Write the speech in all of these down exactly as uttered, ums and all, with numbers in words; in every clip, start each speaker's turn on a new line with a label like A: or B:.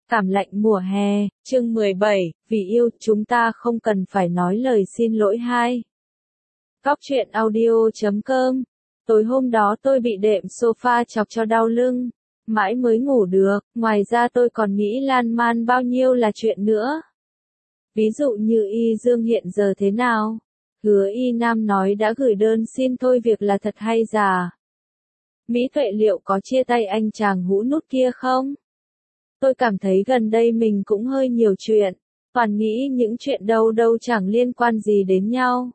A: Cảm lạnh mùa hè, chương mười bảy, vì yêu chúng ta không cần phải nói lời xin lỗi hai. Góc truyện audio chấm com. Tối hôm đó tôi bị đệm sofa chọc cho đau lưng, mãi mới ngủ được, ngoài ra tôi còn nghĩ lan man bao nhiêu là chuyện nữa. Ví dụ như Y Dương hiện giờ thế nào? Hứa Y Nam nói đã gửi đơn xin thôi việc là thật hay giả? Mỹ Tuệ liệu có chia tay anh chàng hũ nút kia không? Tôi cảm thấy gần đây mình cũng hơi nhiều chuyện, toàn nghĩ những chuyện đâu đâu chẳng liên quan gì đến nhau.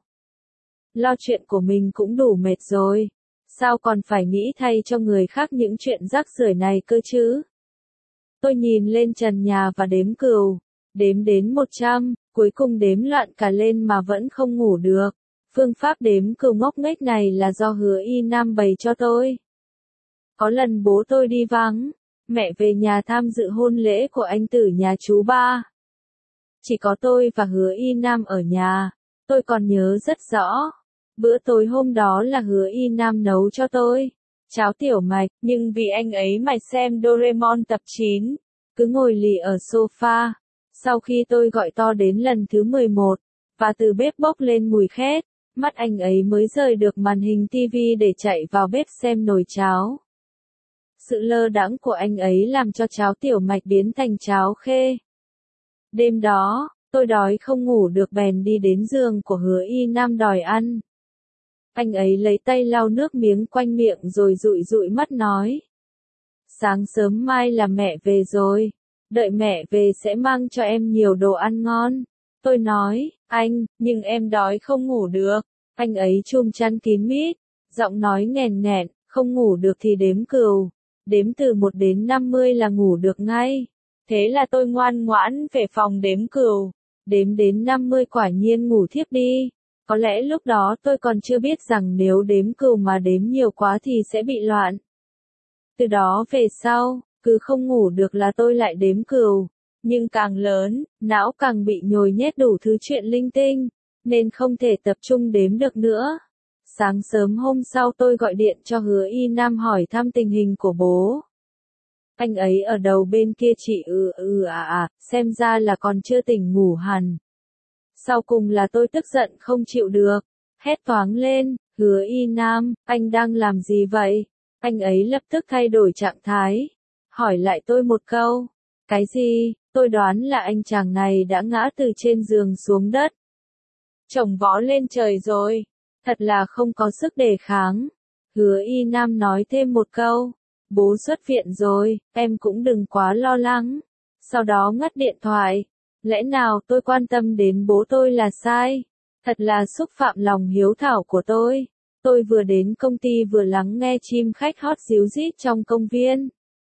A: Lo chuyện của mình cũng đủ mệt rồi, sao còn phải nghĩ thay cho người khác những chuyện rác rưởi này cơ chứ? Tôi nhìn lên trần nhà và đếm cừu, đếm đến một trăm, cuối cùng đếm loạn cả lên mà vẫn không ngủ được. Phương pháp đếm cừu ngốc nghếch này là do Hứa Y Nam bày cho tôi. Có lần bố tôi đi vắng, mẹ về nhà tham dự hôn lễ của anh Tử nhà chú ba. Chỉ có tôi và Hứa Y Nam ở nhà, tôi còn nhớ rất rõ. Bữa tối hôm đó là Hứa Y Nam nấu cho tôi cháo tiểu mạch, nhưng vì anh ấy mải xem Doraemon tập chín, cứ ngồi lì ở sofa. Sau khi tôi gọi to đến lần thứ mười một, và từ bếp bốc lên mùi khét, mắt anh ấy mới rời được màn hình tivi để chạy vào bếp xem nồi cháo. Sự lơ đãng của anh ấy làm cho cháo tiểu mạch biến thành cháo khê. Đêm đó, tôi đói không ngủ được bèn đi đến giường của Hứa Y Nam đòi ăn. Anh ấy lấy tay lau nước miếng quanh miệng rồi dụi dụi mắt nói. Sáng sớm mai là mẹ về rồi, đợi mẹ về sẽ mang cho em nhiều đồ ăn ngon. Tôi nói, anh, nhưng em đói không ngủ được. Anh ấy chum chăn kín mít, giọng nói nghèn nghẹn, không ngủ được thì đếm cừu. Đếm từ một đến năm mươi là ngủ được ngay. Thế là tôi ngoan ngoãn về phòng đếm cừu. Đếm đến năm mươi quả nhiên ngủ thiếp đi. Có lẽ lúc đó tôi còn chưa biết rằng nếu đếm cừu mà đếm nhiều quá thì sẽ bị loạn. Từ đó về sau, cứ không ngủ được là tôi lại đếm cừu. Nhưng càng lớn, não càng bị nhồi nhét đủ thứ chuyện linh tinh, nên không thể tập trung đếm được nữa. Sáng sớm hôm sau tôi gọi điện cho Hứa Y Nam hỏi thăm tình hình của bố. Anh ấy ở đầu bên kia chỉ ừ ừ à à, xem ra là còn chưa tỉnh ngủ hẳn. Sau cùng là tôi tức giận không chịu được, hét toáng lên, Hứa Y Nam, anh đang làm gì vậy? Anh ấy lập tức thay đổi trạng thái, hỏi lại tôi một câu. Cái gì? Tôi đoán là anh chàng này đã ngã từ trên giường xuống đất. Chồng vó lên trời rồi. Thật là không có sức đề kháng. Hứa Y Nam nói thêm một câu. Bố xuất viện rồi, em cũng đừng quá lo lắng. Sau đó ngắt điện thoại. Lẽ nào tôi quan tâm đến bố tôi là sai? Thật là xúc phạm lòng hiếu thảo của tôi. Tôi vừa đến công ty vừa lắng nghe chim khách hót ríu rít trong công viên.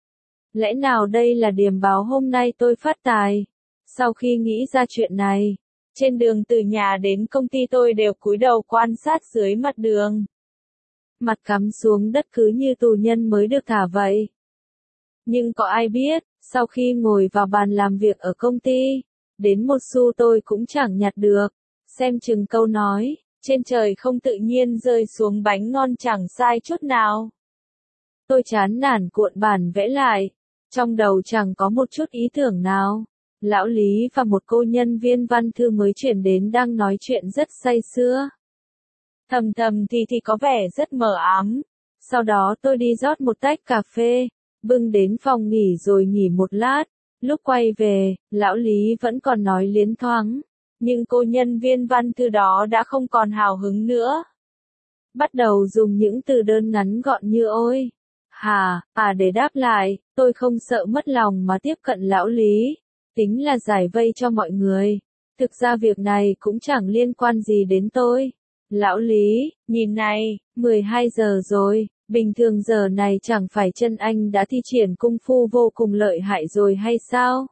A: Lẽ nào đây là điềm báo hôm nay tôi phát tài? Sau khi nghĩ ra chuyện này, trên đường từ nhà đến công ty tôi đều cúi đầu quan sát dưới mặt đường. Mặt cắm xuống đất cứ như tù nhân mới được thả vậy. Nhưng có ai biết, sau khi ngồi vào bàn làm việc ở công ty, đến một xu tôi cũng chẳng nhặt được. Xem chừng câu nói, trên trời không tự nhiên rơi xuống bánh ngon chẳng sai chút nào. Tôi chán nản cuộn bản vẽ lại, trong đầu chẳng có một chút ý tưởng nào. Lão Lý và một cô nhân viên văn thư mới chuyển đến đang nói chuyện rất say sưa. Thầm thầm thì thì có vẻ rất mờ ám. Sau đó tôi đi rót một tách cà phê, bưng đến phòng nghỉ rồi nghỉ một lát. Lúc quay về, lão Lý vẫn còn nói liến thoáng. Nhưng cô nhân viên văn thư đó đã không còn hào hứng nữa. Bắt đầu dùng những từ đơn ngắn gọn như ôi, hà, à để đáp lại. Tôi không sợ mất lòng mà tiếp cận lão Lý. Tính là giải vây cho mọi người. Thực ra việc này cũng chẳng liên quan gì đến tôi. Lão Lý, nhìn này, mười hai giờ rồi, bình thường giờ này chẳng phải chân anh đã thi triển cung phu vô cùng lợi hại rồi hay sao?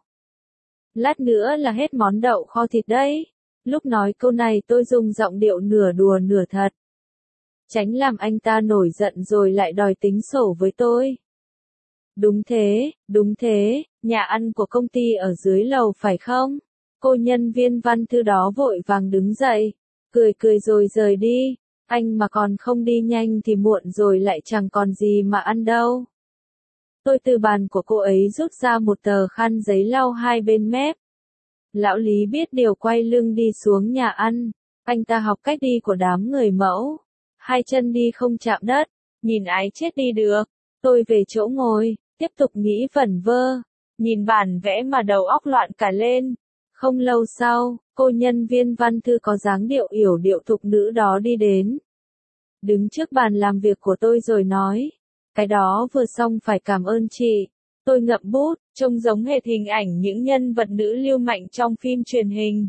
A: Lát nữa là hết món đậu kho thịt đấy. Lúc nói câu này tôi dùng giọng điệu nửa đùa nửa thật. Tránh làm anh ta nổi giận rồi lại đòi tính sổ với tôi. Đúng thế, đúng thế, nhà ăn của công ty ở dưới lầu phải không? Cô nhân viên văn thư đó vội vàng đứng dậy, cười cười rồi rời đi. Anh mà còn không đi nhanh thì muộn rồi lại chẳng còn gì mà ăn đâu. Tôi từ bàn của cô ấy rút ra một tờ khăn giấy lau hai bên mép. Lão Lý biết điều quay lưng đi xuống nhà ăn. Anh ta học cách đi của đám người mẫu. Hai chân đi không chạm đất, nhìn ái chết đi được. Tôi về chỗ ngồi, tiếp tục nghĩ vẩn vơ. Nhìn bản vẽ mà đầu óc loạn cả lên. Không lâu sau, cô nhân viên văn thư có dáng điệu yểu điệu thục nữ đó đi đến. Đứng trước bàn làm việc của tôi rồi nói. Cái đó vừa xong phải cảm ơn chị. Tôi ngậm bút, trông giống hệt hình ảnh những nhân vật nữ lưu manh trong phim truyền hình.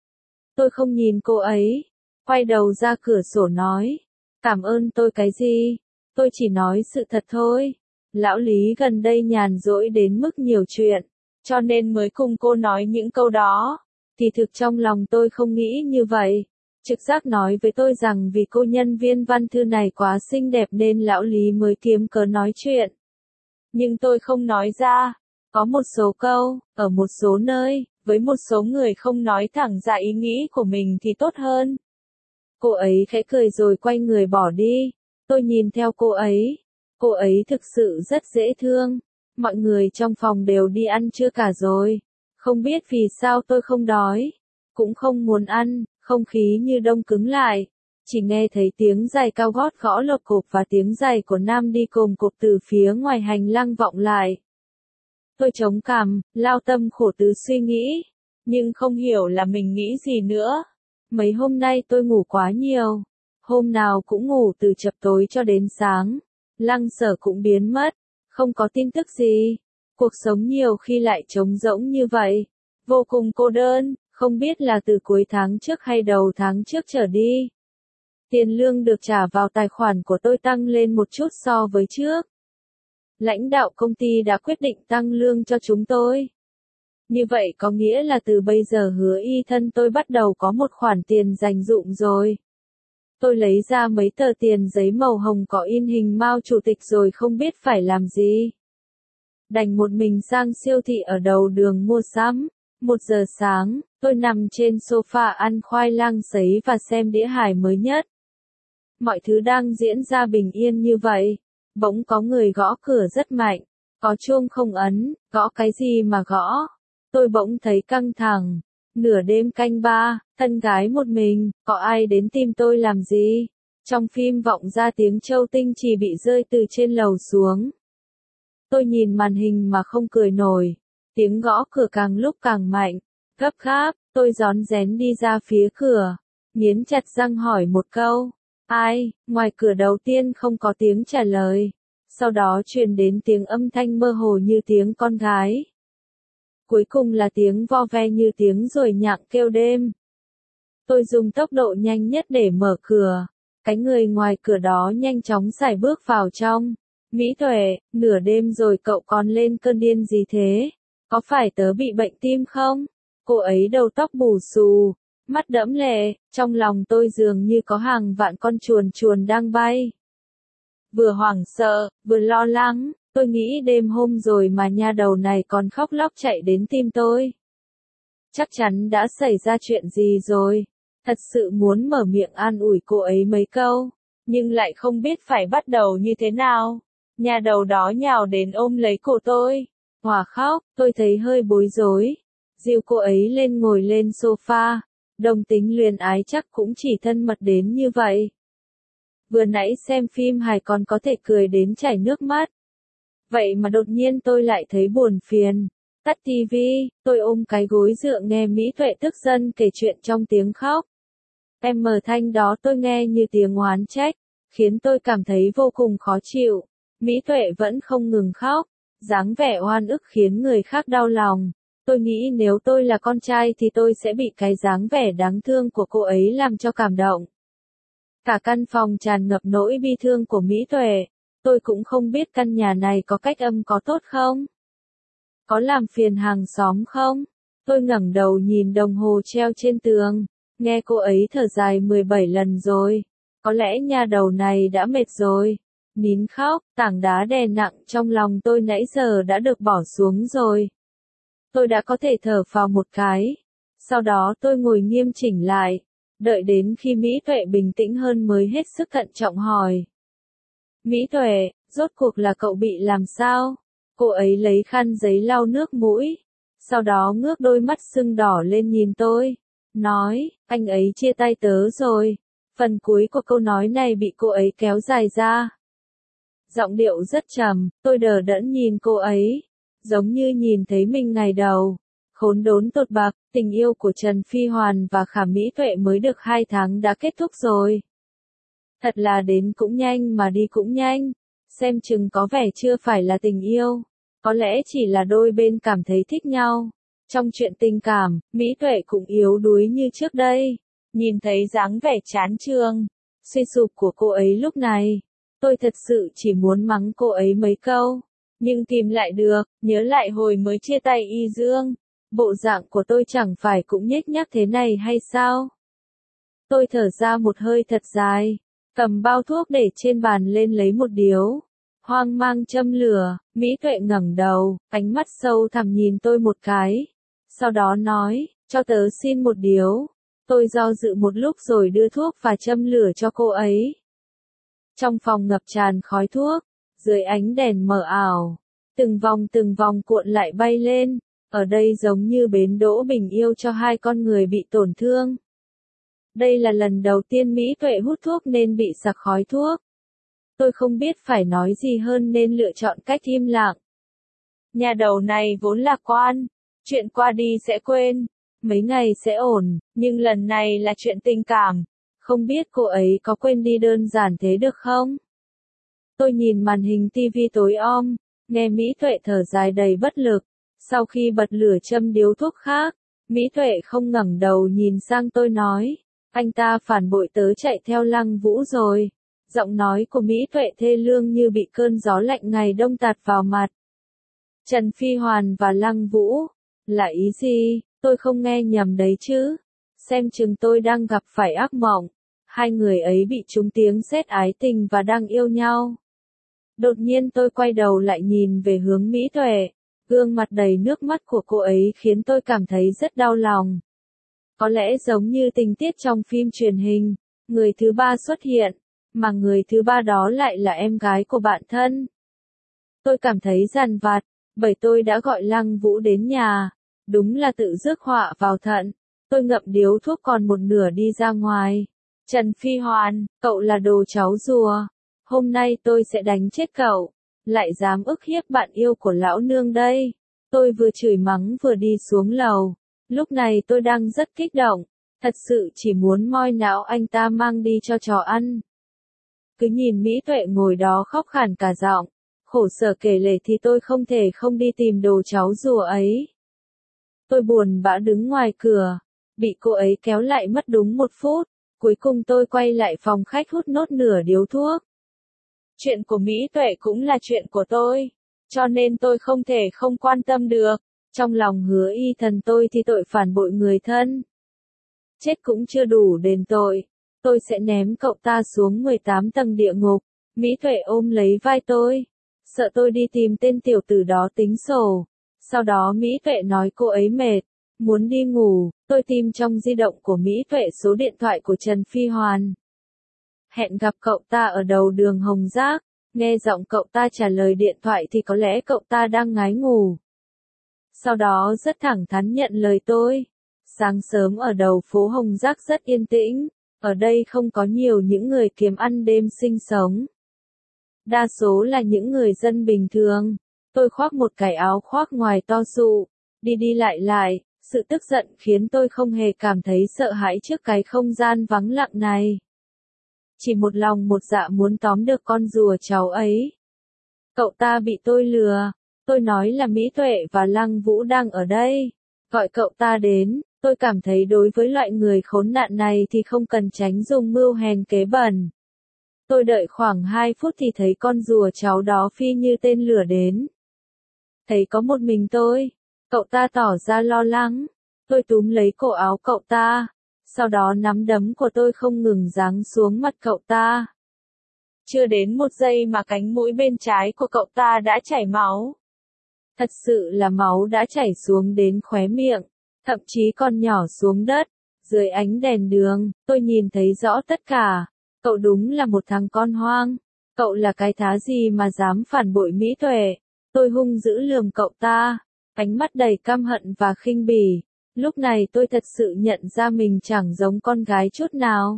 A: Tôi không nhìn cô ấy. Quay đầu ra cửa sổ nói. Cảm ơn tôi cái gì? Tôi chỉ nói sự thật thôi. Lão Lý gần đây nhàn rỗi đến mức nhiều chuyện, cho nên mới cùng cô nói những câu đó. Thì thực trong lòng tôi không nghĩ như vậy. Trực giác nói với tôi rằng vì cô nhân viên văn thư này quá xinh đẹp nên lão Lý mới kiếm cớ nói chuyện. Nhưng tôi không nói ra. Có một số câu, ở một số nơi, với một số người không nói thẳng ra ý nghĩ của mình thì tốt hơn. Cô ấy khẽ cười rồi quay người bỏ đi. Tôi nhìn theo cô ấy. Cô ấy thực sự rất dễ thương. Mọi người trong phòng đều đi ăn trưa cả rồi. Không biết vì sao tôi không đói. Cũng không muốn ăn, không khí như đông cứng lại. Chỉ nghe thấy tiếng giày cao gót gõ lộc cộp và tiếng giày của Nam đi cồm cộp từ phía ngoài hành lang vọng lại. Tôi chống cằm, lao tâm khổ tứ suy nghĩ. Nhưng không hiểu là mình nghĩ gì nữa. Mấy hôm nay tôi ngủ quá nhiều. Hôm nào cũng ngủ từ chập tối cho đến sáng. Lăng Sở cũng biến mất. Không có tin tức gì. Cuộc sống nhiều khi lại trống rỗng như vậy. Vô cùng cô đơn, không biết là từ cuối tháng trước hay đầu tháng trước trở đi. Tiền lương được trả vào tài khoản của tôi tăng lên một chút so với trước. Lãnh đạo công ty đã quyết định tăng lương cho chúng tôi. Như vậy có nghĩa là từ bây giờ Hứa Y thân tôi bắt đầu có một khoản tiền dành dụm rồi. Tôi lấy ra mấy tờ tiền giấy màu hồng có in hình Mao Chủ tịch rồi không biết phải làm gì. Đành một mình sang siêu thị ở đầu đường mua sắm. Một giờ sáng, tôi nằm trên sofa ăn khoai lang sấy và xem đĩa hài mới nhất. Mọi thứ đang diễn ra bình yên như vậy. Bỗng có người gõ cửa rất mạnh. Có chuông không ấn, gõ cái gì mà gõ. Tôi bỗng thấy căng thẳng. Nửa đêm canh ba, thân gái một mình, có ai đến tìm tôi làm gì? Trong phim vọng ra tiếng Châu Tinh Trì bị rơi từ trên lầu xuống. Tôi nhìn màn hình mà không cười nổi. Tiếng gõ cửa càng lúc càng mạnh. Gấp gáp, tôi rón rén đi ra phía cửa. Nghiến chặt răng hỏi một câu. Ai? Ngoài cửa đầu tiên không có tiếng trả lời. Sau đó truyền đến tiếng âm thanh mơ hồ như tiếng con gái. Cuối cùng là tiếng vo ve như tiếng ruồi nhặng kêu đêm. Tôi dùng tốc độ nhanh nhất để mở cửa. Cái người ngoài cửa đó nhanh chóng sải bước vào trong. Mỹ Tuệ, nửa đêm rồi cậu còn lên cơn điên gì thế? Có phải tớ bị bệnh tim không? Cô ấy đầu tóc bù xù, mắt đẫm lệ, trong lòng tôi dường như có hàng vạn con chuồn chuồn đang bay. Vừa hoảng sợ, vừa lo lắng, tôi nghĩ đêm hôm rồi mà nha đầu này còn khóc lóc chạy đến tìm tôi. Chắc chắn đã xảy ra chuyện gì rồi. Thật sự muốn mở miệng an ủi cô ấy mấy câu, nhưng lại không biết phải bắt đầu như thế nào. Nhà đầu đó nhào đến ôm lấy cổ tôi. Hòa khóc, tôi thấy hơi bối rối. Dìu cô ấy lên ngồi lên sofa. Đồng tính luyến ái chắc cũng chỉ thân mật đến như vậy. Vừa nãy xem phim hài còn có thể cười đến chảy nước mắt. Vậy mà đột nhiên tôi lại thấy buồn phiền. Tắt tivi, tôi ôm cái gối dựa nghe Mỹ Tuệ tức giận kể chuyện trong tiếng khóc. Em mở thanh đó tôi nghe như tiếng oán trách, khiến tôi cảm thấy vô cùng khó chịu. Mỹ Tuệ vẫn không ngừng khóc, dáng vẻ oan ức khiến người khác đau lòng. Tôi nghĩ nếu tôi là con trai thì tôi sẽ bị cái dáng vẻ đáng thương của cô ấy làm cho cảm động. Cả căn phòng tràn ngập nỗi bi thương của Mỹ Tuệ. Tôi cũng không biết căn nhà này có cách âm có tốt không? Có làm phiền hàng xóm không? Tôi ngẩng đầu nhìn đồng hồ treo trên tường, nghe cô ấy thở dài mười bảy lần rồi. Có lẽ nha đầu này đã mệt rồi. Nín khóc, tảng đá đè nặng trong lòng tôi nãy giờ đã được bỏ xuống rồi. Tôi đã có thể thở phào một cái. Sau đó tôi ngồi nghiêm chỉnh lại, đợi đến khi Mỹ Tuệ bình tĩnh hơn mới hết sức cẩn trọng hỏi. Mỹ Tuệ, rốt cuộc là cậu bị làm sao? Cô ấy lấy khăn giấy lau nước mũi, sau đó ngước đôi mắt sưng đỏ lên nhìn tôi, nói, anh ấy chia tay tớ rồi. Phần cuối của câu nói này bị cô ấy kéo dài ra. Giọng điệu rất trầm, tôi đờ đẫn nhìn cô ấy, giống như nhìn thấy mình ngày đầu. Khốn đốn tột bạc, tình yêu của Trần Phi Hoàn và Khả Mỹ Tuệ mới được hai tháng đã kết thúc rồi. Thật là đến cũng nhanh mà đi cũng nhanh, xem chừng có vẻ chưa phải là tình yêu, có lẽ chỉ là đôi bên cảm thấy thích nhau. Trong chuyện tình cảm, Mỹ Tuệ cũng yếu đuối như trước đây. Nhìn thấy dáng vẻ chán chường, suy sụp của cô ấy lúc này, tôi thật sự chỉ muốn mắng cô ấy mấy câu, nhưng tìm lại được, nhớ lại hồi mới chia tay Y Dương, bộ dạng của tôi chẳng phải cũng nhếch nhác thế này hay sao? Tôi thở ra một hơi thật dài, cầm bao thuốc để trên bàn lên lấy một điếu, hoang mang châm lửa. Mỹ Tuệ ngẩng đầu, ánh mắt sâu thẳm nhìn tôi một cái, sau đó nói, cho tớ xin một điếu. Tôi do dự một lúc rồi đưa thuốc và châm lửa cho cô ấy. Trong phòng ngập tràn khói thuốc, dưới ánh đèn mờ ảo, từng vòng từng vòng cuộn lại bay lên, ở đây giống như bến đỗ bình yêu cho hai con người bị tổn thương. Đây là lần đầu tiên Mỹ Tuệ hút thuốc nên bị sặc khói thuốc. Tôi không biết phải nói gì hơn nên lựa chọn cách im lặng. Nhà đầu này vốn lạc quan, chuyện qua đi sẽ quên, mấy ngày sẽ ổn, nhưng lần này là chuyện tình cảm, không biết cô ấy có quên đi đơn giản thế được không? Tôi nhìn màn hình tivi tối om, nghe Mỹ Tuệ thở dài đầy bất lực, sau khi bật lửa châm điếu thuốc khác, Mỹ Tuệ không ngẩng đầu nhìn sang tôi nói, anh ta phản bội tớ chạy theo Lăng Vũ rồi. Giọng nói của Mỹ Tuệ thê lương như bị cơn gió lạnh ngày đông tạt vào mặt. Trần Phi Hoàn và Lăng Vũ, là ý gì? Tôi không nghe nhầm đấy chứ. Xem chừng tôi đang gặp phải ác mộng. Hai người ấy bị trúng tiếng sét ái tình và đang yêu nhau. Đột nhiên tôi quay đầu lại nhìn về hướng Mỹ Tuệ. Gương mặt đầy nước mắt của cô ấy khiến tôi cảm thấy rất đau lòng. Có lẽ giống như tình tiết trong phim truyền hình, người thứ ba xuất hiện, mà người thứ ba đó lại là em gái của bạn thân. Tôi cảm thấy dằn vặt, bởi tôi đã gọi Lăng Vũ đến nhà. Đúng là tự rước họa vào thận. Tôi ngậm điếu thuốc còn một nửa đi ra ngoài. Trần Phi Hoàn, cậu là đồ cháu rùa. Hôm nay tôi sẽ đánh chết cậu. Lại dám ức hiếp bạn yêu của lão nương đây. Tôi vừa chửi mắng vừa đi xuống lầu. Lúc này tôi đang rất kích động. Thật sự chỉ muốn moi não anh ta mang đi cho chó ăn. Cứ nhìn Mỹ Tuệ ngồi đó khóc khản cả giọng. Khổ sở kể lể thì tôi không thể không đi tìm đồ cháu rùa ấy. Tôi buồn bã đứng ngoài cửa, bị cô ấy kéo lại mất đúng một phút, cuối cùng tôi quay lại phòng khách hút nốt nửa điếu thuốc. Chuyện của Mỹ Tuệ cũng là chuyện của tôi, cho nên tôi không thể không quan tâm được. Trong lòng Hứa Y Thần tôi thì tội phản bội người thân. Chết cũng chưa đủ đền tội, tôi sẽ ném cậu ta xuống mười tám tầng địa ngục. Mỹ Tuệ ôm lấy vai tôi, sợ tôi đi tìm tên tiểu tử đó tính sổ. Sau đó Mỹ Tuệ nói cô ấy mệt, muốn đi ngủ. Tôi tìm trong di động của Mỹ Tuệ số điện thoại của Trần Phi Hoàn. Hẹn gặp cậu ta ở đầu đường Hồng Giác. Nghe giọng cậu ta trả lời điện thoại thì có lẽ cậu ta đang ngái ngủ. Sau đó rất thẳng thắn nhận lời tôi. Sáng sớm ở đầu phố Hồng Giác rất yên tĩnh. Ở đây không có nhiều những người kiếm ăn đêm sinh sống. Đa số là những người dân bình thường. Tôi khoác một cái áo khoác ngoài to sụ, đi đi lại lại, sự tức giận khiến tôi không hề cảm thấy sợ hãi trước cái không gian vắng lặng này. Chỉ một lòng một dạ muốn tóm được con rùa cháu ấy. Cậu ta bị tôi lừa, tôi nói là Mỹ Tuệ và Lăng Vũ đang ở đây, gọi cậu ta đến. Tôi cảm thấy đối với loại người khốn nạn này thì không cần tránh dùng mưu hèn kế bẩn. Tôi đợi khoảng hai phút thì thấy con rùa cháu đó phi như tên lửa đến. Thấy có một mình tôi, cậu ta tỏ ra lo lắng. Tôi túm lấy cổ áo cậu ta, sau đó nắm đấm của tôi không ngừng giáng xuống mặt cậu ta. Chưa đến một giây mà cánh mũi bên trái của cậu ta đã chảy máu. Thật sự là máu đã chảy xuống đến khóe miệng, thậm chí còn nhỏ xuống đất. Dưới ánh đèn đường, tôi nhìn thấy rõ tất cả. Cậu đúng là một thằng con hoang. Cậu là cái thá gì mà dám phản bội Mỹ Tuệ? Tôi hung dữ lườm cậu ta, ánh mắt đầy căm hận và khinh bỉ. Lúc này tôi thật sự nhận ra mình chẳng giống con gái chút nào.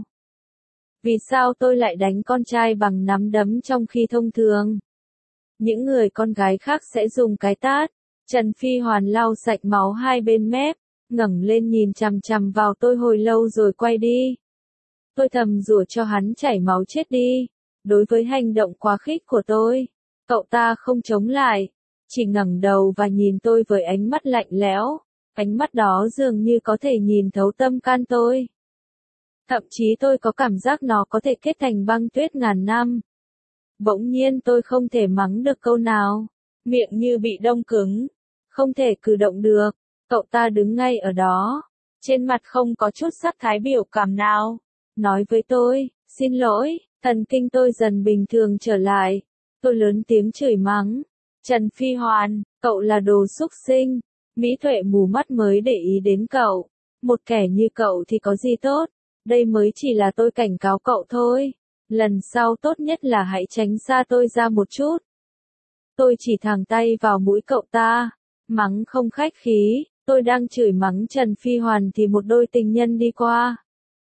A: Vì sao tôi lại đánh con trai bằng nắm đấm trong khi thông thường? Những người con gái khác sẽ dùng cái tát. Trần Phi Hoàn lau sạch máu hai bên mép, ngẩng lên nhìn chằm chằm vào tôi hồi lâu rồi quay đi. Tôi thầm rủa cho hắn chảy máu chết đi. Đối với hành động quá khích của tôi, cậu ta không chống lại, chỉ ngẩng đầu và nhìn tôi với ánh mắt lạnh lẽo. Ánh mắt đó dường như có thể nhìn thấu tâm can tôi. Thậm chí tôi có cảm giác nó có thể kết thành băng tuyết ngàn năm. Bỗng nhiên tôi không thể mắng được câu nào, miệng như bị đông cứng, không thể cử động được. Cậu ta đứng ngay ở đó, trên mặt không có chút sắc thái biểu cảm nào, nói với tôi, xin lỗi. Thần kinh tôi dần bình thường trở lại, tôi lớn tiếng chửi mắng. Trần Phi Hoàn, cậu là đồ xúc sinh, Mỹ Tuệ mù mắt mới để ý đến cậu. Một kẻ như cậu thì có gì tốt, đây mới chỉ là tôi cảnh cáo cậu thôi. Lần sau tốt nhất là hãy tránh xa tôi ra một chút. Tôi chỉ thẳng tay vào mũi cậu ta, mắng không khách khí. Tôi đang chửi mắng Trần Phi Hoàn thì một đôi tình nhân đi qua.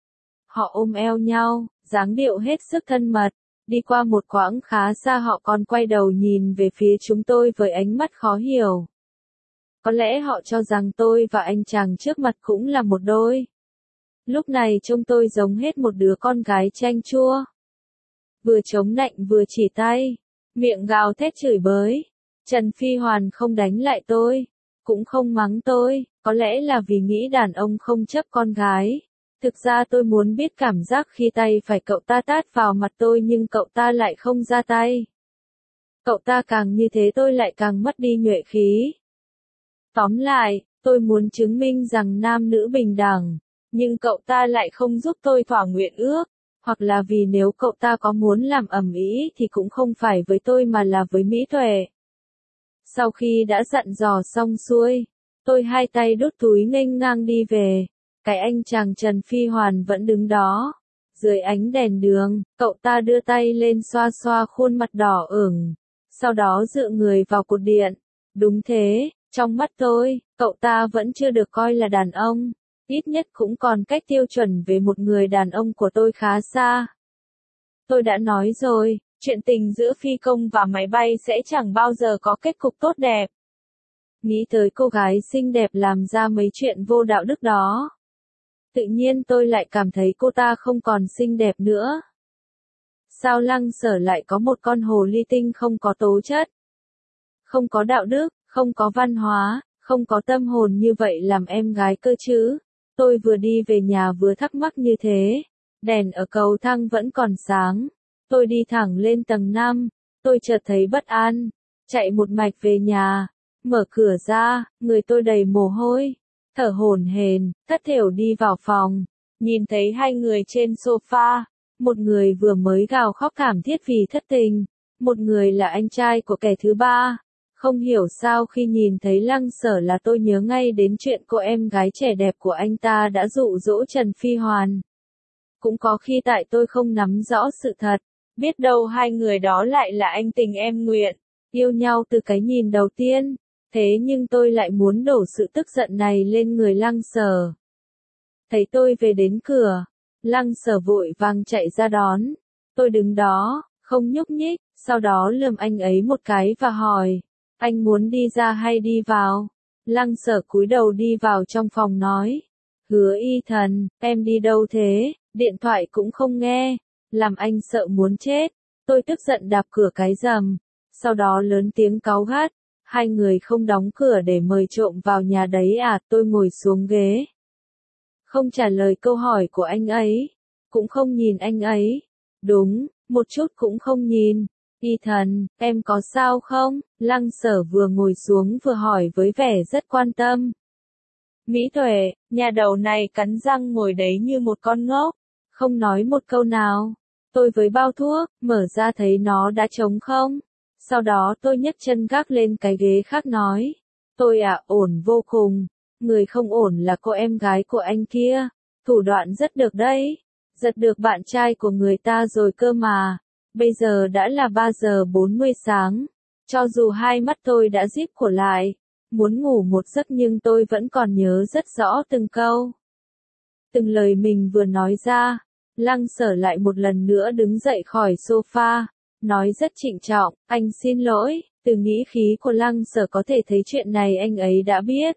A: Họ ôm eo nhau, dáng điệu hết sức thân mật. Đi qua một quãng khá xa họ còn quay đầu nhìn về phía chúng tôi với ánh mắt khó hiểu. Có lẽ họ cho rằng tôi và anh chàng trước mặt cũng là một đôi. Lúc này trông tôi giống hết một đứa con gái chanh chua. Vừa chống nạnh vừa chỉ tay, miệng gào thét chửi bới. Trần Phi Hoàn không đánh lại tôi, cũng không mắng tôi, có lẽ là vì nghĩ đàn ông không chấp con gái. Thực ra tôi muốn biết cảm giác khi tay phải cậu ta tát vào mặt tôi nhưng cậu ta lại không ra tay. Cậu ta càng như thế tôi lại càng mất đi nhuệ khí. Tóm lại, tôi muốn chứng minh rằng nam nữ bình đẳng, nhưng cậu ta lại không giúp tôi thỏa nguyện ước, hoặc là vì nếu cậu ta có muốn làm ầm ĩ thì cũng không phải với tôi mà là với Mỹ Tuệ. Sau khi đã dặn dò xong xuôi, tôi hai tay đút túi nghênh ngang đi về. Cái anh chàng Trần Phi Hoàn vẫn đứng đó. Dưới ánh đèn đường, cậu ta đưa tay lên xoa xoa khuôn mặt đỏ ửng, sau đó dựa người vào cột điện. Đúng thế, trong mắt tôi, cậu ta vẫn chưa được coi là đàn ông. Ít nhất cũng còn cách tiêu chuẩn về một người đàn ông của tôi khá xa. Tôi đã nói rồi, chuyện tình giữa phi công và máy bay sẽ chẳng bao giờ có kết cục tốt đẹp. Nghĩ tới cô gái xinh đẹp làm ra mấy chuyện vô đạo đức đó. Tự nhiên tôi lại cảm thấy cô ta không còn xinh đẹp nữa. Sao Lăng Sở lại có một con hồ ly tinh không có tố chất, không có đạo đức, không có văn hóa, không có tâm hồn như vậy làm em gái cơ chứ? Tôi vừa đi về nhà vừa thắc mắc như thế. Đèn ở cầu thang vẫn còn sáng. Tôi đi thẳng lên tầng năm. Tôi chợt thấy bất an. Chạy một mạch về nhà. Mở cửa ra, người tôi đầy mồ hôi. Thở hổn hển, thất thểu đi vào phòng. Nhìn thấy hai người trên sofa. Một người vừa mới gào khóc thảm thiết vì thất tình. Một người là anh trai của kẻ thứ ba. Không hiểu sao khi nhìn thấy Lăng Sở là tôi nhớ ngay đến chuyện cô em gái trẻ đẹp của anh ta đã dụ dỗ Trần Phi Hoàn. Cũng có khi tại tôi không nắm rõ sự thật, biết đâu hai người đó lại là anh tình em nguyện, yêu nhau từ cái nhìn đầu tiên, thế nhưng tôi lại muốn đổ sự tức giận này lên người Lăng Sở. Thấy tôi về đến cửa, Lăng Sở vội vàng chạy ra đón, tôi đứng đó, không nhúc nhích, sau đó lườm anh ấy một cái và hỏi. Anh muốn đi ra hay đi vào? Lăng Sở cúi đầu đi vào trong phòng nói. Hứa Y Thần, em đi đâu thế? Điện thoại cũng không nghe. Làm anh sợ muốn chết. Tôi tức giận đạp cửa cái rầm. Sau đó lớn tiếng cáu gắt. Hai người không đóng cửa để mời trộm vào nhà đấy à? Tôi ngồi xuống ghế. Không trả lời câu hỏi của anh ấy. Cũng không nhìn anh ấy. Đúng, một chút cũng không nhìn. Y Thần, em có sao không? Lăng Sở vừa ngồi xuống vừa hỏi với vẻ rất quan tâm. Mỹ Tuệ, nhà đầu này cắn răng ngồi đấy như một con ngốc, không nói một câu nào. Tôi với bao thuốc, mở ra thấy nó đã trống không. Sau đó tôi nhấc chân gác lên cái ghế khác nói. Tôi à, ổn vô cùng. Người không ổn là cô em gái của anh kia. Thủ đoạn rất được đấy. Giật được bạn trai của người ta rồi cơ mà. Bây giờ đã là ba giờ bốn mươi sáng. Cho dù hai mắt tôi đã díp của lại, muốn ngủ một giấc nhưng tôi vẫn còn nhớ rất rõ từng câu. Từng lời mình vừa nói ra. Lăng Sở lại một lần nữa đứng dậy khỏi sofa, nói rất trịnh trọng, anh xin lỗi, từ nghĩ khí của Lăng Sở có thể thấy chuyện này anh ấy đã biết.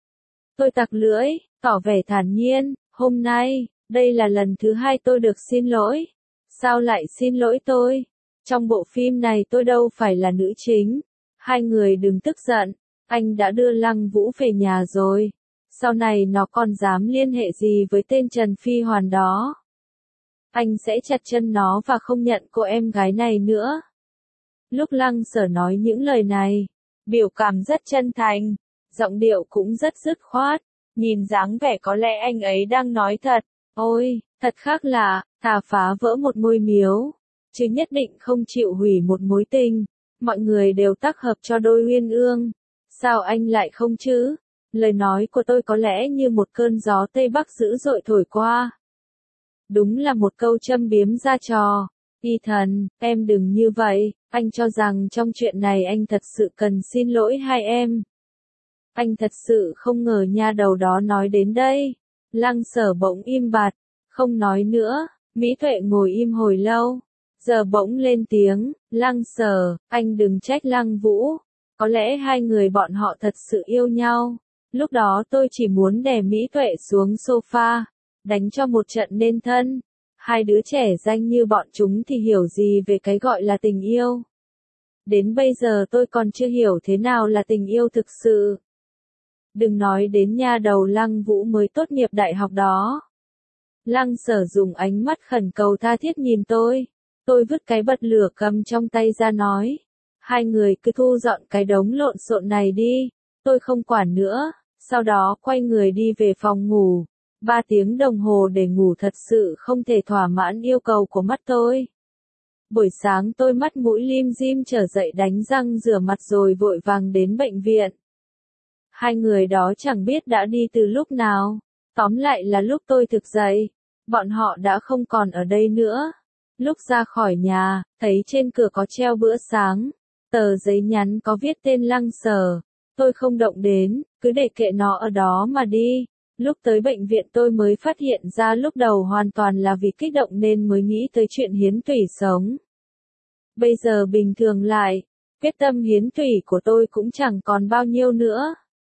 A: Tôi tặc lưỡi, tỏ vẻ thản nhiên, hôm nay, đây là lần thứ hai tôi được xin lỗi. Sao lại xin lỗi tôi? Trong bộ phim này tôi đâu phải là nữ chính. Hai người đừng tức giận, anh đã đưa Lăng Vũ về nhà rồi. Sau này nó còn dám liên hệ gì với tên Trần Phi Hoàn đó. Anh sẽ chặt chân nó và không nhận cô em gái này nữa. Lúc Lăng Sở nói những lời này, biểu cảm rất chân thành, giọng điệu cũng rất dứt khoát, nhìn dáng vẻ có lẽ anh ấy đang nói thật. Ôi, thật khác lạ, thà phá vỡ một ngôi miếu, chứ nhất định không chịu hủy một mối tình. Mọi người đều tác hợp cho đôi uyên ương. Sao anh lại không chứ? Lời nói của tôi có lẽ như một cơn gió Tây Bắc dữ dội thổi qua. Đúng là một câu châm biếm ra trò. Ethan, em đừng như vậy, anh cho rằng trong chuyện này anh thật sự cần xin lỗi hai em. Anh thật sự không ngờ nha đầu đó nói đến đây. Lăng Sở bỗng im bặt, không nói nữa, Mỹ Tuệ ngồi im hồi lâu. Giờ bỗng lên tiếng, Lăng Sở, anh đừng trách Lăng Vũ. Có lẽ hai người bọn họ thật sự yêu nhau. Lúc đó tôi chỉ muốn đè Mỹ Tuệ xuống sofa, đánh cho một trận nên thân. Hai đứa trẻ danh như bọn chúng thì hiểu gì về cái gọi là tình yêu. Đến bây giờ tôi còn chưa hiểu thế nào là tình yêu thực sự. Đừng nói đến nha đầu Lăng Vũ mới tốt nghiệp đại học đó. Lăng Sở dùng ánh mắt khẩn cầu tha thiết nhìn tôi. Tôi vứt cái bật lửa cầm trong tay ra nói. Hai người cứ thu dọn cái đống lộn xộn này đi. Tôi không quản nữa. Sau đó quay người đi về phòng ngủ. Ba tiếng đồng hồ để ngủ thật sự không thể thỏa mãn yêu cầu của mắt tôi. Buổi sáng tôi mắt mũi lim dim trở dậy đánh răng rửa mặt rồi vội vàng đến bệnh viện. Hai người đó chẳng biết đã đi từ lúc nào. Tóm lại là lúc tôi thực dậy, bọn họ đã không còn ở đây nữa. Lúc ra khỏi nhà, thấy trên cửa có treo bữa sáng. Tờ giấy nhắn có viết tên Lăng Sở. Tôi không động đến, cứ để kệ nó ở đó mà đi. Lúc tới bệnh viện tôi mới phát hiện ra lúc đầu hoàn toàn là vì kích động nên mới nghĩ tới chuyện hiến tủy sống. Bây giờ bình thường lại, quyết tâm hiến tủy của tôi cũng chẳng còn bao nhiêu nữa.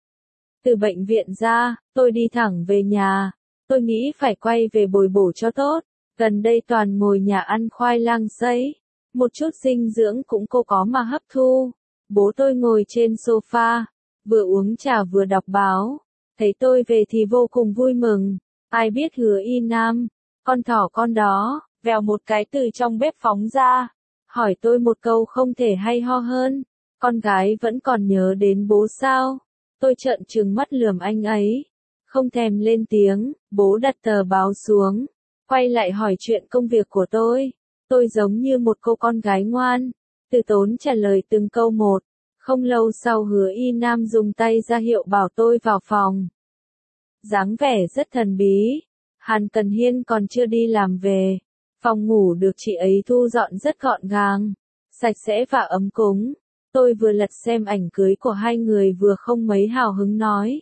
A: Từ bệnh viện ra, tôi đi thẳng về nhà. Tôi nghĩ phải quay về bồi bổ cho tốt. Gần đây toàn ngồi nhà ăn khoai lang sấy. Một chút dinh dưỡng cũng cô có mà hấp thu. Bố tôi ngồi trên sofa, vừa uống trà vừa đọc báo. Thấy tôi về thì vô cùng vui mừng. Ai biết Hứa Y Nam, con thỏ con đó, vèo một cái từ trong bếp phóng ra. Hỏi tôi một câu không thể hay ho hơn. Con gái vẫn còn nhớ đến bố sao? Tôi trợn trừng mắt lườm anh ấy. Không thèm lên tiếng, bố đặt tờ báo xuống. Quay lại hỏi chuyện công việc của tôi. Tôi giống như một cô con gái ngoan. Từ tốn trả lời từng câu một. Không lâu sau Hứa Y Nam dùng tay ra hiệu bảo tôi vào phòng. Dáng vẻ rất thần bí. Hàn Cần Hiên còn chưa đi làm về. Phòng ngủ được chị ấy thu dọn rất gọn gàng, sạch sẽ và ấm cúng. Tôi vừa lật xem ảnh cưới của hai người vừa không mấy hào hứng nói.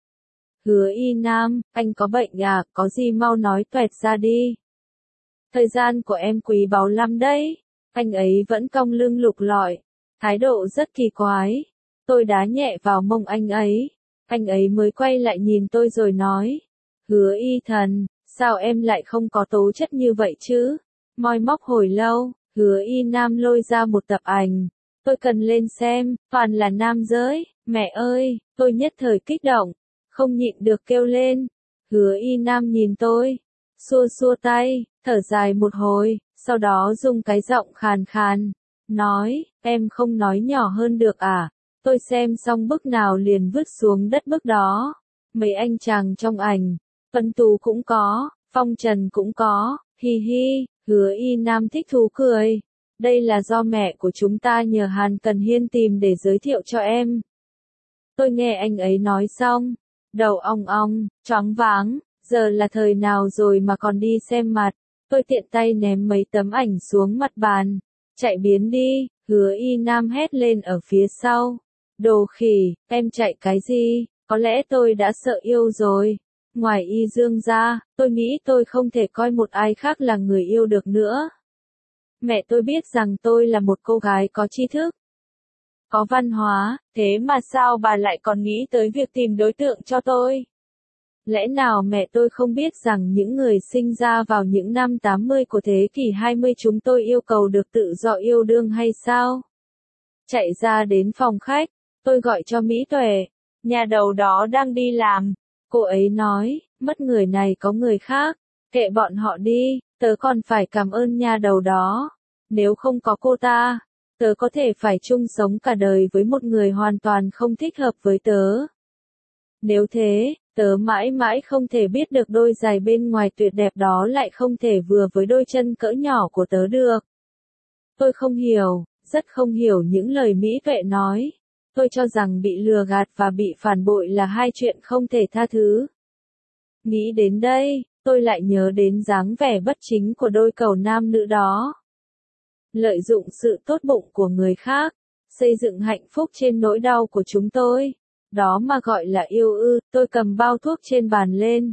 A: Hứa Y Nam, anh có bệnh à, có gì mau nói toẹt ra đi. Thời gian của em quý báu lắm đấy. Anh ấy vẫn cong lưng lục lọi, thái độ rất kỳ quái. Tôi đá nhẹ vào mông anh ấy. Anh ấy mới quay lại nhìn tôi rồi nói. Hứa Y Thần, sao em lại không có tố chất như vậy chứ? Moi móc hồi lâu, Hứa Y Nam lôi ra một tập ảnh. Tôi cần lên xem, toàn là nam giới. Mẹ ơi, tôi nhất thời kích động, không nhịn được kêu lên. Hứa Y Nam nhìn tôi, xua xua tay, thở dài một hồi, sau đó dùng cái giọng khàn khàn, nói, em không nói nhỏ hơn được à? Tôi xem xong bức nào liền vứt xuống đất bức đó. Mấy anh chàng trong ảnh, Vân Tú cũng có, Phong Trần cũng có, hi hi. Hứa Y Nam thích thú cười. Đây là do mẹ của chúng ta nhờ Hàn Cần Hiên tìm để giới thiệu cho em. Tôi nghe anh ấy nói xong, đầu ong ong, choáng váng, giờ là thời nào rồi mà còn đi xem mặt. Tôi tiện tay ném mấy tấm ảnh xuống mặt bàn, chạy biến đi. Hứa Y Nam hét lên ở phía sau. Đồ khỉ, em chạy cái gì, có lẽ tôi đã sợ yêu rồi. Ngoài Y Dương ra, tôi nghĩ tôi không thể coi một ai khác là người yêu được nữa. Mẹ tôi biết rằng tôi là một cô gái có tri thức, có văn hóa, thế mà sao bà lại còn nghĩ tới việc tìm đối tượng cho tôi? Lẽ nào mẹ tôi không biết rằng những người sinh ra vào những năm tám mươi của thế kỷ hai mươi chúng tôi yêu cầu được tự do yêu đương hay sao? Chạy ra đến phòng khách, tôi gọi cho Mỹ Tuệ, nhà đầu đó đang đi làm. Cô ấy nói, mất người này có người khác, kệ bọn họ đi, tớ còn phải cảm ơn nhà đầu đó. Nếu không có cô ta, tớ có thể phải chung sống cả đời với một người hoàn toàn không thích hợp với tớ. Nếu thế, tớ mãi mãi không thể biết được đôi giày bên ngoài tuyệt đẹp đó lại không thể vừa với đôi chân cỡ nhỏ của tớ được. Tôi không hiểu, rất không hiểu những lời Mỹ Tuệ nói. Tôi cho rằng bị lừa gạt và bị phản bội là hai chuyện không thể tha thứ. Nghĩ đến đây, tôi lại nhớ đến dáng vẻ bất chính của đôi cầu nam nữ đó. Lợi dụng sự tốt bụng của người khác, xây dựng hạnh phúc trên nỗi đau của chúng tôi. Đó mà gọi là yêu ư. Tôi cầm bao thuốc trên bàn lên,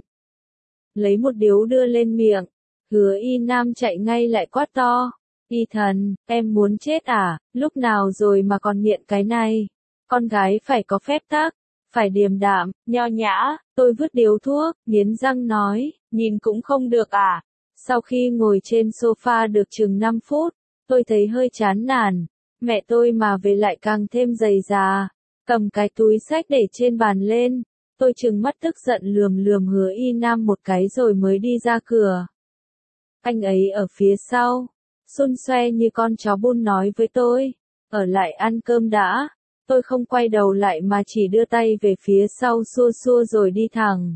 A: lấy một điếu đưa lên miệng. Hứa Y Nam chạy ngay lại quát to. Y Thần, em muốn chết à, lúc nào rồi mà còn nghiện cái này? Con gái phải có phép tắc, phải điềm đạm, nho nhã. Tôi vứt điếu thuốc, nghiến răng nói, nhìn cũng không được à? Sau khi ngồi trên sofa được chừng năm phút, tôi thấy hơi chán nản. Mẹ tôi mà về lại càng thêm dày già. Cầm cái túi xách để trên bàn lên, tôi trừng mắt tức giận lườm lườm Hứa Y Nam một cái rồi mới đi ra cửa. Anh ấy ở phía sau, xun xoe như con chó bun nói với tôi, ở lại ăn cơm đã. Tôi không quay đầu lại mà chỉ đưa tay về phía sau xua xua rồi đi thẳng.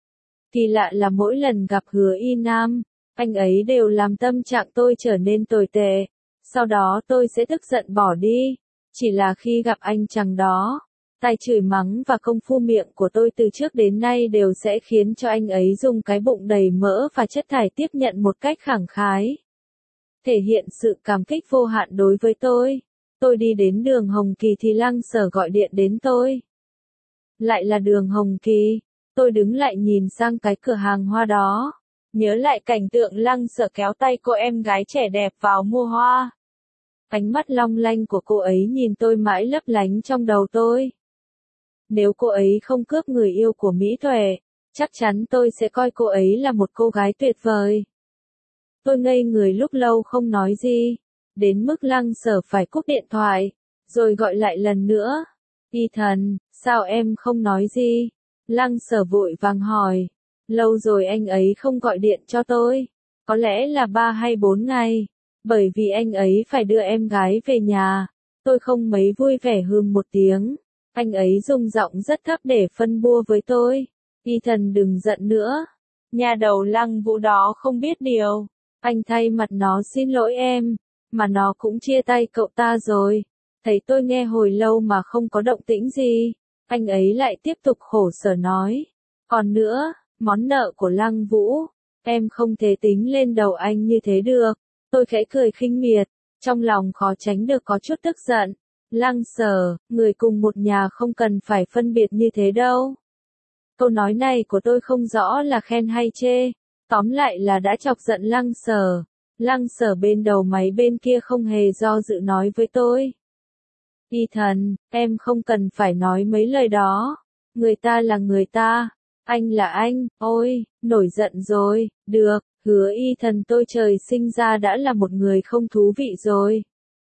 A: Kỳ lạ là mỗi lần gặp Hứa Y Nam, anh ấy đều làm tâm trạng tôi trở nên tồi tệ. Sau đó tôi sẽ tức giận bỏ đi. Chỉ là khi gặp anh chàng đó, tay chửi mắng và công phu miệng của tôi từ trước đến nay đều sẽ khiến cho anh ấy dùng cái bụng đầy mỡ và chất thải tiếp nhận một cách khẳng khái. Thể hiện sự cảm kích vô hạn đối với tôi. Tôi đi đến đường Hồng Kỳ thì Lăng Sở gọi điện đến tôi. Lại là đường Hồng Kỳ. Tôi đứng lại nhìn sang cái cửa hàng hoa đó. Nhớ lại cảnh tượng Lăng Sở kéo tay cô em gái trẻ đẹp vào mua hoa. Ánh mắt long lanh của cô ấy nhìn tôi mãi lấp lánh trong đầu tôi. Nếu cô ấy không cướp người yêu của Mỹ Tuệ, chắc chắn tôi sẽ coi cô ấy là một cô gái tuyệt vời. Tôi ngây người lúc lâu không nói gì, đến mức Lăng Sở phải cúp điện thoại, rồi gọi lại lần nữa. Y Thần, sao em không nói gì? Lăng Sở vội vàng hỏi. Lâu rồi anh ấy không gọi điện cho tôi. Có lẽ là ba hay bốn ngày. Bởi vì anh ấy phải đưa em gái về nhà. Tôi không mấy vui vẻ hừm một tiếng. Anh ấy dùng giọng rất thấp để phân bua với tôi. Y Thần đừng giận nữa. Nhà đầu Lăng Vũ đó không biết điều. Anh thay mặt nó xin lỗi em. Mà nó cũng chia tay cậu ta rồi. Thấy tôi nghe hồi lâu mà không có động tĩnh gì. Anh ấy lại tiếp tục khổ sở nói. Còn nữa, món nợ của Lăng Vũ. Em không thể tính lên đầu anh như thế được. Tôi khẽ cười khinh miệt. Trong lòng khó tránh được có chút tức giận. Lăng Sở, người cùng một nhà không cần phải phân biệt như thế đâu. Câu nói này của tôi không rõ là khen hay chê. Tóm lại là đã chọc giận Lăng Sở. Lăng Sở bên đầu máy bên kia không hề do dự nói với tôi. Y Thần, em không cần phải nói mấy lời đó. Người ta là người ta. Anh là anh, ôi, nổi giận rồi, được, Hứa Y Thần tôi trời sinh ra đã là một người không thú vị rồi.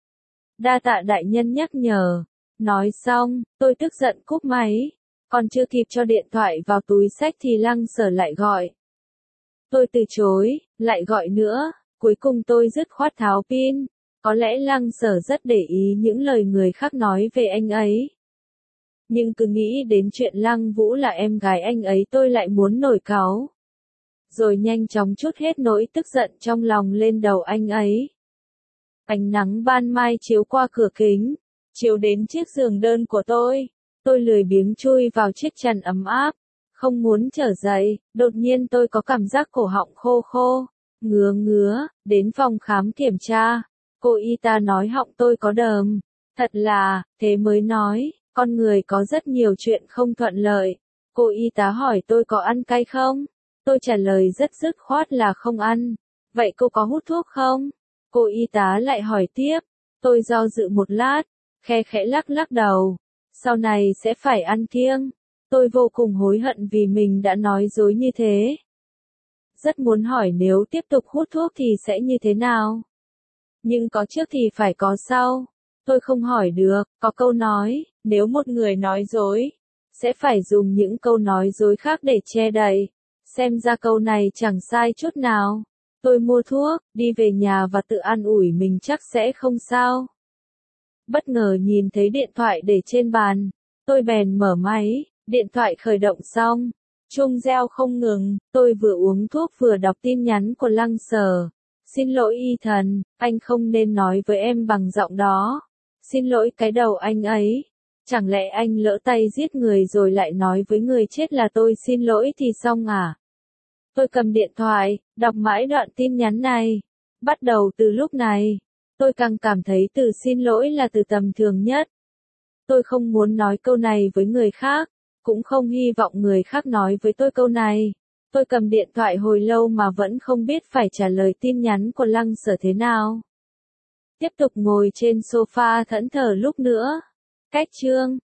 A: Đa tạ đại nhân nhắc nhở. Nói xong, tôi tức giận cúp máy. Còn chưa kịp cho điện thoại vào túi xách thì Lăng Sở lại gọi. Tôi từ chối, lại gọi nữa, cuối cùng tôi dứt khoát tháo pin. Có lẽ Lăng Sở rất để ý những lời người khác nói về anh ấy. Nhưng cứ nghĩ đến chuyện Lăng Vũ là em gái anh ấy tôi lại muốn nổi cáu. Rồi nhanh chóng trút hết nỗi tức giận trong lòng lên đầu anh ấy. Ánh nắng ban mai chiếu qua cửa kính, chiếu đến chiếc giường đơn của tôi. Tôi lười biếng chui vào chiếc chăn ấm áp, không muốn trở dậy, đột nhiên tôi có cảm giác cổ họng khô khô, ngứa ngứa, đến phòng khám kiểm tra. Cô y tá nói họng tôi có đờm. Thật là, thế mới nói, con người có rất nhiều chuyện không thuận lợi. Cô y tá hỏi tôi có ăn cay không? Tôi trả lời rất dứt khoát là không ăn. Vậy cô có hút thuốc không? Cô y tá lại hỏi tiếp. Tôi do dự một lát, khe khẽ lắc lắc đầu. Sau này sẽ phải ăn kiêng. Tôi vô cùng hối hận vì mình đã nói dối như thế. Rất muốn hỏi nếu tiếp tục hút thuốc thì sẽ như thế nào? Nhưng có trước thì phải có sau. Tôi không hỏi được, có câu nói, nếu một người nói dối, sẽ phải dùng những câu nói dối khác để che đậy. Xem ra câu này chẳng sai chút nào. Tôi mua thuốc, đi về nhà và tự an ủi mình chắc sẽ không sao. Bất ngờ nhìn thấy điện thoại để trên bàn, tôi bèn mở máy, điện thoại khởi động xong. Chuông reo không ngừng, tôi vừa uống thuốc vừa đọc tin nhắn của Lăng Sở. Xin lỗi Ethan, anh không nên nói với em bằng giọng đó. Xin lỗi cái đầu anh ấy. Chẳng lẽ anh lỡ tay giết người rồi lại nói với người chết là tôi xin lỗi thì xong à? Tôi cầm điện thoại, đọc mãi đoạn tin nhắn này. Bắt đầu từ lúc này, tôi càng cảm thấy từ xin lỗi là từ tầm thường nhất. Tôi không muốn nói câu này với người khác, cũng không hy vọng người khác nói với tôi câu này. Tôi cầm điện thoại hồi lâu mà vẫn không biết phải trả lời tin nhắn của Lăng Sở thế nào. Tiếp tục ngồi trên sofa thẫn thờ lúc nữa. Cách chương